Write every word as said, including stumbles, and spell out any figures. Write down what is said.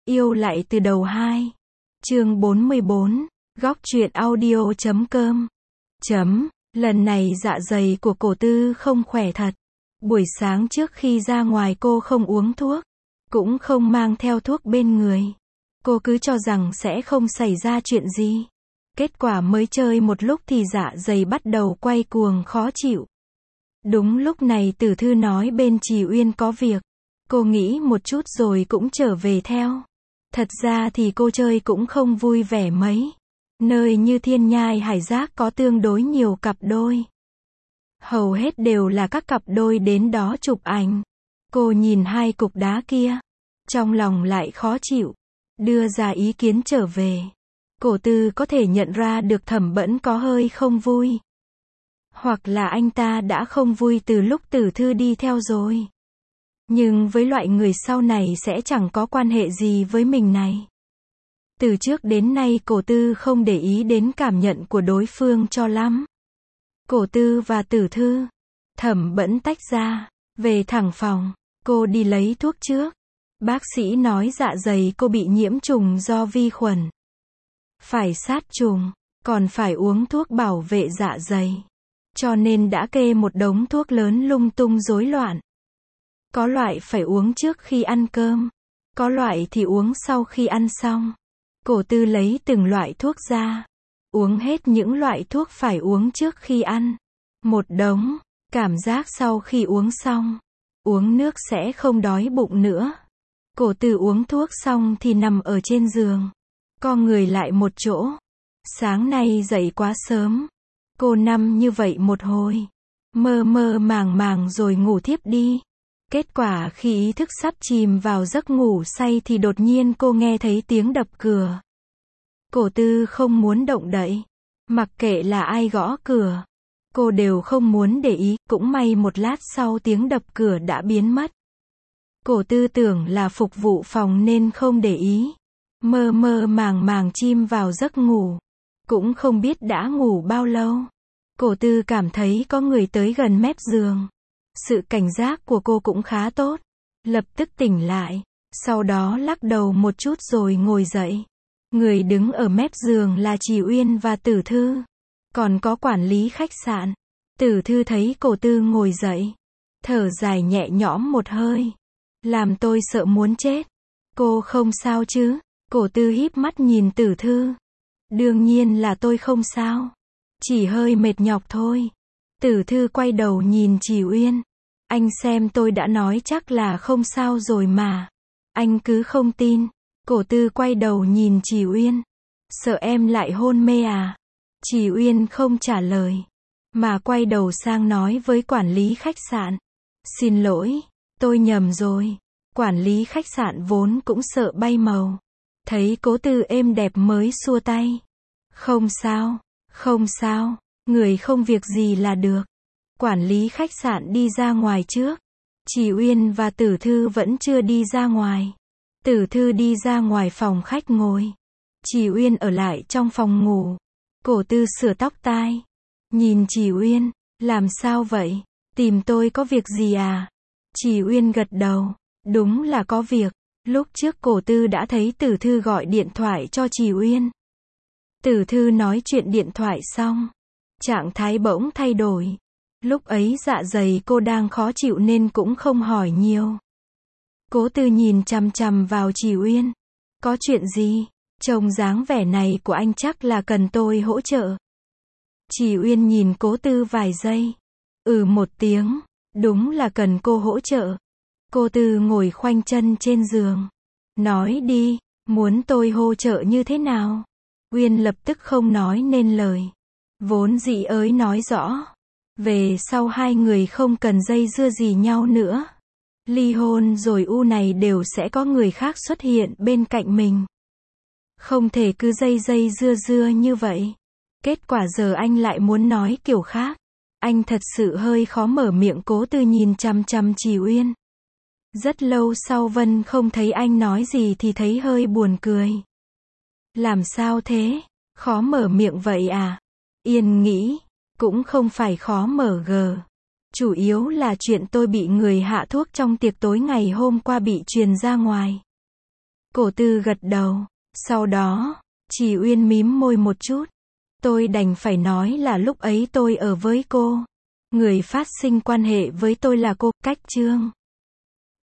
Yêu lại từ đầu hai. Chương bốn mươi bốn. Góc truyện audio chấm com. Chấm. Lần này dạ dày của cổ tư không khỏe thật. Buổi sáng trước khi ra ngoài cô không uống thuốc, cũng không mang theo thuốc bên người. Cô cứ cho rằng sẽ không xảy ra chuyện gì. Kết quả mới chơi một lúc thì dạ dày bắt đầu quay cuồng khó chịu. Đúng lúc này Tử Thư nói bên Trì Uyên có việc. Cô nghĩ một chút rồi cũng trở về theo. Thật ra thì cô chơi cũng không vui vẻ mấy. Nơi như Thiên Nhai Hải Giác có tương đối nhiều cặp đôi. Hầu hết đều là các cặp đôi đến đó chụp ảnh. Cô nhìn hai cục đá kia, trong lòng lại khó chịu, đưa ra ý kiến trở về. Cổ tư có thể nhận ra được Thẩm Bẫn có hơi không vui. Hoặc là anh ta đã không vui từ lúc Tử Thư đi theo rồi. Nhưng với loại người sau này sẽ chẳng có quan hệ gì với mình này. Từ trước đến nay cổ tư không để ý đến cảm nhận của đối phương cho lắm. Cổ tư và Tử Thư, Thẩm Bẫn tách ra, về thẳng phòng. Cô đi lấy thuốc trước. Bác sĩ nói dạ dày cô bị nhiễm trùng do vi khuẩn. Phải sát trùng, còn phải uống thuốc bảo vệ dạ dày. Cho nên đã kê một đống thuốc lớn lung tung rối loạn. Có loại phải uống trước khi ăn cơm, có loại thì uống sau khi ăn xong. Cổ tư lấy từng loại thuốc ra, uống hết những loại thuốc phải uống trước khi ăn. Một đống, cảm giác sau khi uống xong, uống nước sẽ không đói bụng nữa. Cổ tư uống thuốc xong thì nằm ở trên giường, co người lại một chỗ. Sáng nay dậy quá sớm, cô nằm như vậy một hồi, mơ mơ màng màng rồi ngủ thiếp đi. Kết quả khi ý thức sắp chìm vào giấc ngủ say thì đột nhiên cô nghe thấy tiếng đập cửa. Cổ tư không muốn động đậy, mặc kệ là ai gõ cửa, cô đều không muốn để ý. Cũng may một lát sau tiếng đập cửa đã biến mất. Cổ tư tưởng là phục vụ phòng nên không để ý, mơ mơ màng màng chìm vào giấc ngủ. Cũng không biết đã ngủ bao lâu, cổ tư cảm thấy có người tới gần mép giường. Sự cảnh giác của cô cũng khá tốt, lập tức tỉnh lại, sau đó lắc đầu một chút rồi ngồi dậy. Người đứng ở mép giường là Trì Uyên và Tử Thư, còn có quản lý khách sạn. Tử Thư thấy cổ tư ngồi dậy, thở dài nhẹ nhõm một hơi. Làm tôi sợ muốn chết. Cô không sao chứ? Cổ tư híp mắt nhìn Tử Thư. Đương nhiên là tôi không sao, chỉ hơi mệt nhọc thôi. Tử Thư quay đầu nhìn Trì Uyên. Anh xem tôi đã nói chắc là không sao rồi mà. Anh cứ không tin. Cổ tư quay đầu nhìn Trì Uyên. Sợ em lại hôn mê à? Trì Uyên không trả lời, mà quay đầu sang nói với quản lý khách sạn. Xin lỗi, tôi nhầm rồi. Quản lý khách sạn vốn cũng sợ bay màu. Thấy cố tư êm đẹp mới xua tay. Không sao, không sao, người không việc gì là được. Quản lý khách sạn đi ra ngoài trước. Trì Uyên và Tử Thư vẫn chưa đi ra ngoài. Tử Thư đi ra ngoài phòng khách ngồi. Trì Uyên ở lại trong phòng ngủ. Cổ tư sửa tóc tai, nhìn Trì Uyên. Làm sao vậy? Tìm tôi có việc gì à? Trì Uyên gật đầu. Đúng là có việc. Lúc trước cổ tư đã thấy Tử Thư gọi điện thoại cho Trì Uyên. Tử Thư nói chuyện điện thoại xong, trạng thái bỗng thay đổi. Lúc ấy dạ dày cô đang khó chịu nên cũng không hỏi nhiều. Cố tư nhìn chằm chằm vào Trì Uyên. Có chuyện gì? Trông dáng vẻ này của anh chắc là cần tôi hỗ trợ. Trì Uyên nhìn cố tư vài giây. Ừ một tiếng. Đúng là cần cô hỗ trợ. Cố tư ngồi khoanh chân trên giường. Nói đi, muốn tôi hỗ trợ như thế nào? Uyên lập tức không nói nên lời. Vốn dĩ ới nói rõ. Về sau hai người không cần dây dưa gì nhau nữa. Ly hôn rồi u này đều sẽ có người khác xuất hiện bên cạnh mình. Không thể cứ dây dây dưa dưa như vậy. Kết quả giờ anh lại muốn nói kiểu khác. Anh thật sự hơi khó mở miệng. Cố tư nhìn chằm chằm Trì Uyên. Rất lâu sau Vân không thấy anh nói gì thì thấy hơi buồn cười. Làm sao thế? Khó mở miệng vậy à? Yên nghĩ, cũng không phải khó mở gờ. Chủ yếu là chuyện tôi bị người hạ thuốc trong tiệc tối ngày hôm qua bị truyền ra ngoài. Cổ tư gật đầu. Sau đó, Trì Uyên mím môi một chút. Tôi đành phải nói là lúc ấy tôi ở với cô. Người phát sinh quan hệ với tôi là cô, Cách Trương.